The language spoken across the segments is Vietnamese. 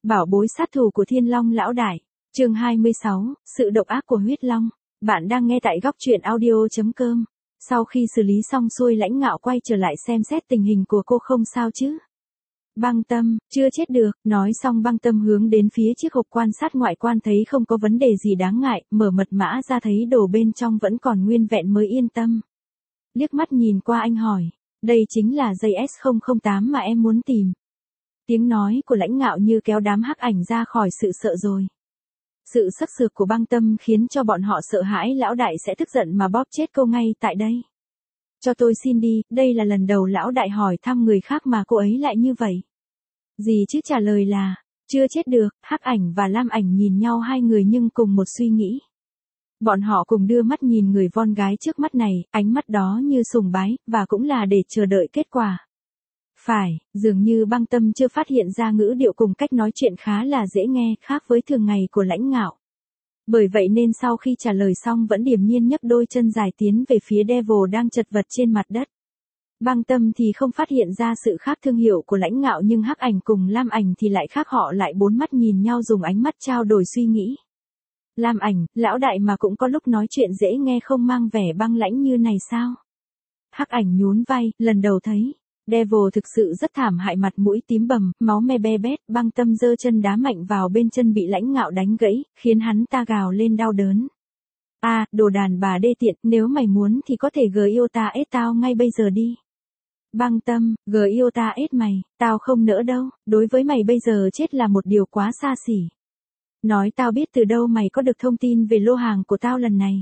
Bảo bối sát thủ của Thiên Long lão đại. Chương 26, sự độc ác của huyết long. Bạn đang nghe tại góc truyện audio.com. Sau khi xử lý xong xuôi, Lãnh Ngạo quay trở lại xem xét tình hình của cô. Không sao chứ? Băng Tâm, chưa chết được. Nói xong Băng Tâm hướng đến phía chiếc hộp quan sát ngoại quan, thấy không có vấn đề gì đáng ngại, mở mật mã ra thấy đồ bên trong vẫn còn nguyên vẹn mới yên tâm. Liếc mắt nhìn qua, anh hỏi, đây chính là dây S008 mà em muốn tìm. Tiếng nói của Lãnh Ngạo như kéo đám hắc ảnh ra khỏi sự sợ rồi. Sự sắc sược của Băng Tâm khiến cho bọn họ sợ hãi lão đại sẽ tức giận mà bóp chết cô ngay tại đây. Cho tôi xin đi, đây là lần đầu lão đại hỏi thăm người khác mà cô ấy lại như vậy. Gì chứ, trả lời là, chưa chết được. Hắc ảnh và lam ảnh nhìn nhau, hai người nhưng cùng một suy nghĩ. Bọn họ cùng đưa mắt nhìn người con gái trước mắt này, ánh mắt đó như sùng bái, và cũng là để chờ đợi kết quả. Phải, dường như Băng Tâm chưa phát hiện ra ngữ điệu cùng cách nói chuyện khá là dễ nghe, khác với thường ngày của Lãnh Ngạo. Bởi vậy nên sau khi trả lời xong vẫn điềm nhiên nhấc đôi chân dài tiến về phía Devil đang chật vật trên mặt đất. Băng Tâm thì không phát hiện ra sự khác thương hiệu của Lãnh Ngạo, nhưng hắc ảnh cùng lam ảnh thì lại khác, họ lại bốn mắt nhìn nhau dùng ánh mắt trao đổi suy nghĩ. Lam ảnh, lão đại mà cũng có lúc nói chuyện dễ nghe không mang vẻ băng lãnh như này sao? Hắc ảnh nhún vai, lần đầu thấy. Devil thực sự rất thảm hại, mặt mũi tím bầm, máu me be bét. Băng Tâm giơ chân đá mạnh vào bên chân bị Lãnh Ngạo đánh gãy, khiến hắn ta gào lên đau đớn. Đồ đàn bà đê tiện, nếu mày muốn thì có thể yêu ta ết tao ngay bây giờ đi. Băng Tâm, yêu ta ết mày, tao không nỡ đâu, đối với mày bây giờ chết là một điều quá xa xỉ. Nói tao biết từ đâu mày có được thông tin về lô hàng của tao lần này.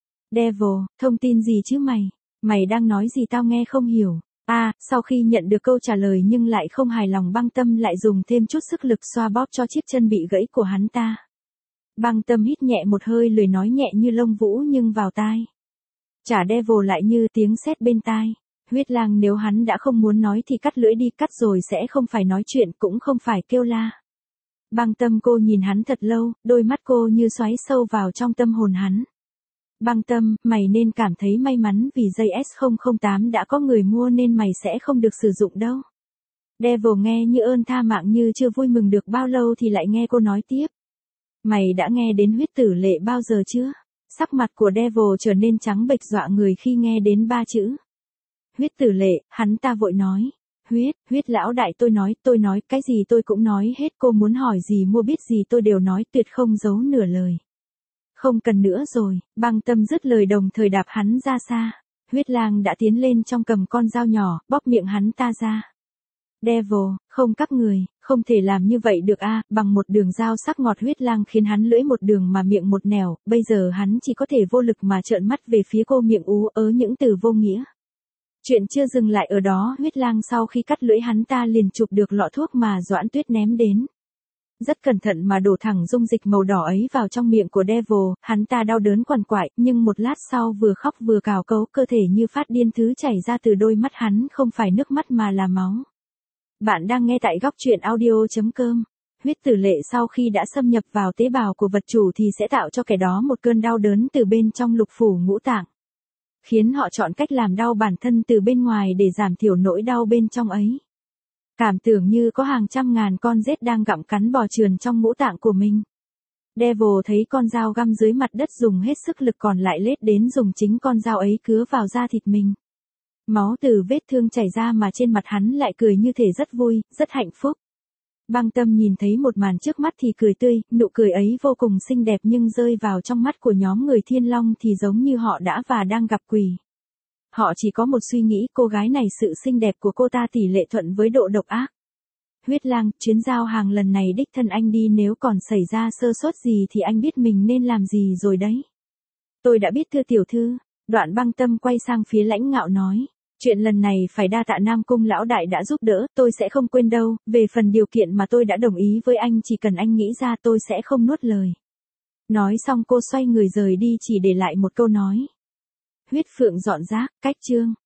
Devil, thông tin gì chứ mày? Mày đang nói gì tao nghe không hiểu. Sau khi nhận được câu trả lời nhưng lại không hài lòng, Băng Tâm lại dùng thêm chút sức lực xoa bóp cho chiếc chân bị gãy của hắn ta. Băng Tâm hít nhẹ một hơi, lời nói nhẹ như lông vũ nhưng vào tai. Trả Devil lại như tiếng sét bên tai. Huyết lang nếu hắn đã không muốn nói thì cắt lưỡi đi, cắt rồi sẽ không phải nói chuyện, cũng không phải kêu la. Băng Tâm, cô nhìn hắn thật lâu, đôi mắt cô như xoáy sâu vào trong tâm hồn hắn. Băng Tâm, mày nên cảm thấy may mắn vì dây S008 đã có người mua nên mày sẽ không được sử dụng đâu. Devil nghe như ơn tha mạng, như chưa vui mừng được bao lâu thì lại nghe cô nói tiếp. Mày đã nghe đến huyết tử lệ bao giờ chưa? Sắc mặt của Devil trở nên trắng bệch dọa người khi nghe đến ba chữ. Huyết tử lệ, hắn ta vội nói. Huyết lão đại, tôi nói, cái gì tôi cũng nói hết, cô muốn hỏi gì mua biết gì tôi đều nói, tuyệt không giấu nửa lời. Không cần nữa rồi. Băng Tâm dứt lời đồng thời đạp hắn ra xa. Huyết lang đã tiến lên trong, cầm con dao nhỏ, bóp miệng hắn ta ra. Devil, không, các người, không thể làm như vậy được bằng một đường dao sắc ngọt huyết lang khiến hắn lưỡi một đường mà miệng một nẻo, bây giờ hắn chỉ có thể vô lực mà trợn mắt về phía cô, miệng ú ớ những từ vô nghĩa. Chuyện chưa dừng lại ở đó, huyết lang sau khi cắt lưỡi hắn ta liền chụp được lọ thuốc mà Doãn Tuyết ném đến. Rất cẩn thận mà đổ thẳng dung dịch màu đỏ ấy vào trong miệng của Devil, hắn ta đau đớn quằn quại, nhưng một lát sau vừa khóc vừa cào cấu, cơ thể như phát điên, thứ chảy ra từ đôi mắt hắn không phải nước mắt mà là máu. Bạn đang nghe tại góc truyện audio.com. Huyết tử lệ sau khi đã xâm nhập vào tế bào của vật chủ thì sẽ tạo cho kẻ đó một cơn đau đớn từ bên trong lục phủ ngũ tạng, khiến họ chọn cách làm đau bản thân từ bên ngoài để giảm thiểu nỗi đau bên trong ấy. Cảm tưởng như có hàng trăm ngàn con rết đang gặm cắn bò trườn trong ngũ tạng của mình. Devil thấy con dao găm dưới mặt đất, dùng hết sức lực còn lại lết đến dùng chính con dao ấy cứa vào da thịt mình. Máu từ vết thương chảy ra mà trên mặt hắn lại cười như thể rất vui, rất hạnh phúc. Băng Tâm nhìn thấy một màn trước mắt thì cười tươi, nụ cười ấy vô cùng xinh đẹp, nhưng rơi vào trong mắt của nhóm người Thiên Long thì giống như họ đã và đang gặp quỷ. Họ chỉ có một suy nghĩ, cô gái này, sự xinh đẹp của cô ta tỷ lệ thuận với độ độc ác. Huyết lang, chuyến giao hàng lần này đích thân anh đi, nếu còn xảy ra sơ suất gì thì anh biết mình nên làm gì rồi đấy. Tôi đã biết thưa tiểu thư. Đoạn Băng Tâm quay sang phía Lãnh Ngạo nói. Chuyện lần này phải đa tạ Nam Cung lão đại đã giúp đỡ, tôi sẽ không quên đâu, về phần điều kiện mà tôi đã đồng ý với anh, chỉ cần anh nghĩ ra tôi sẽ không nuốt lời. Nói xong cô xoay người rời đi, chỉ để lại một câu nói. Huyết phượng dọn rác, cách chương.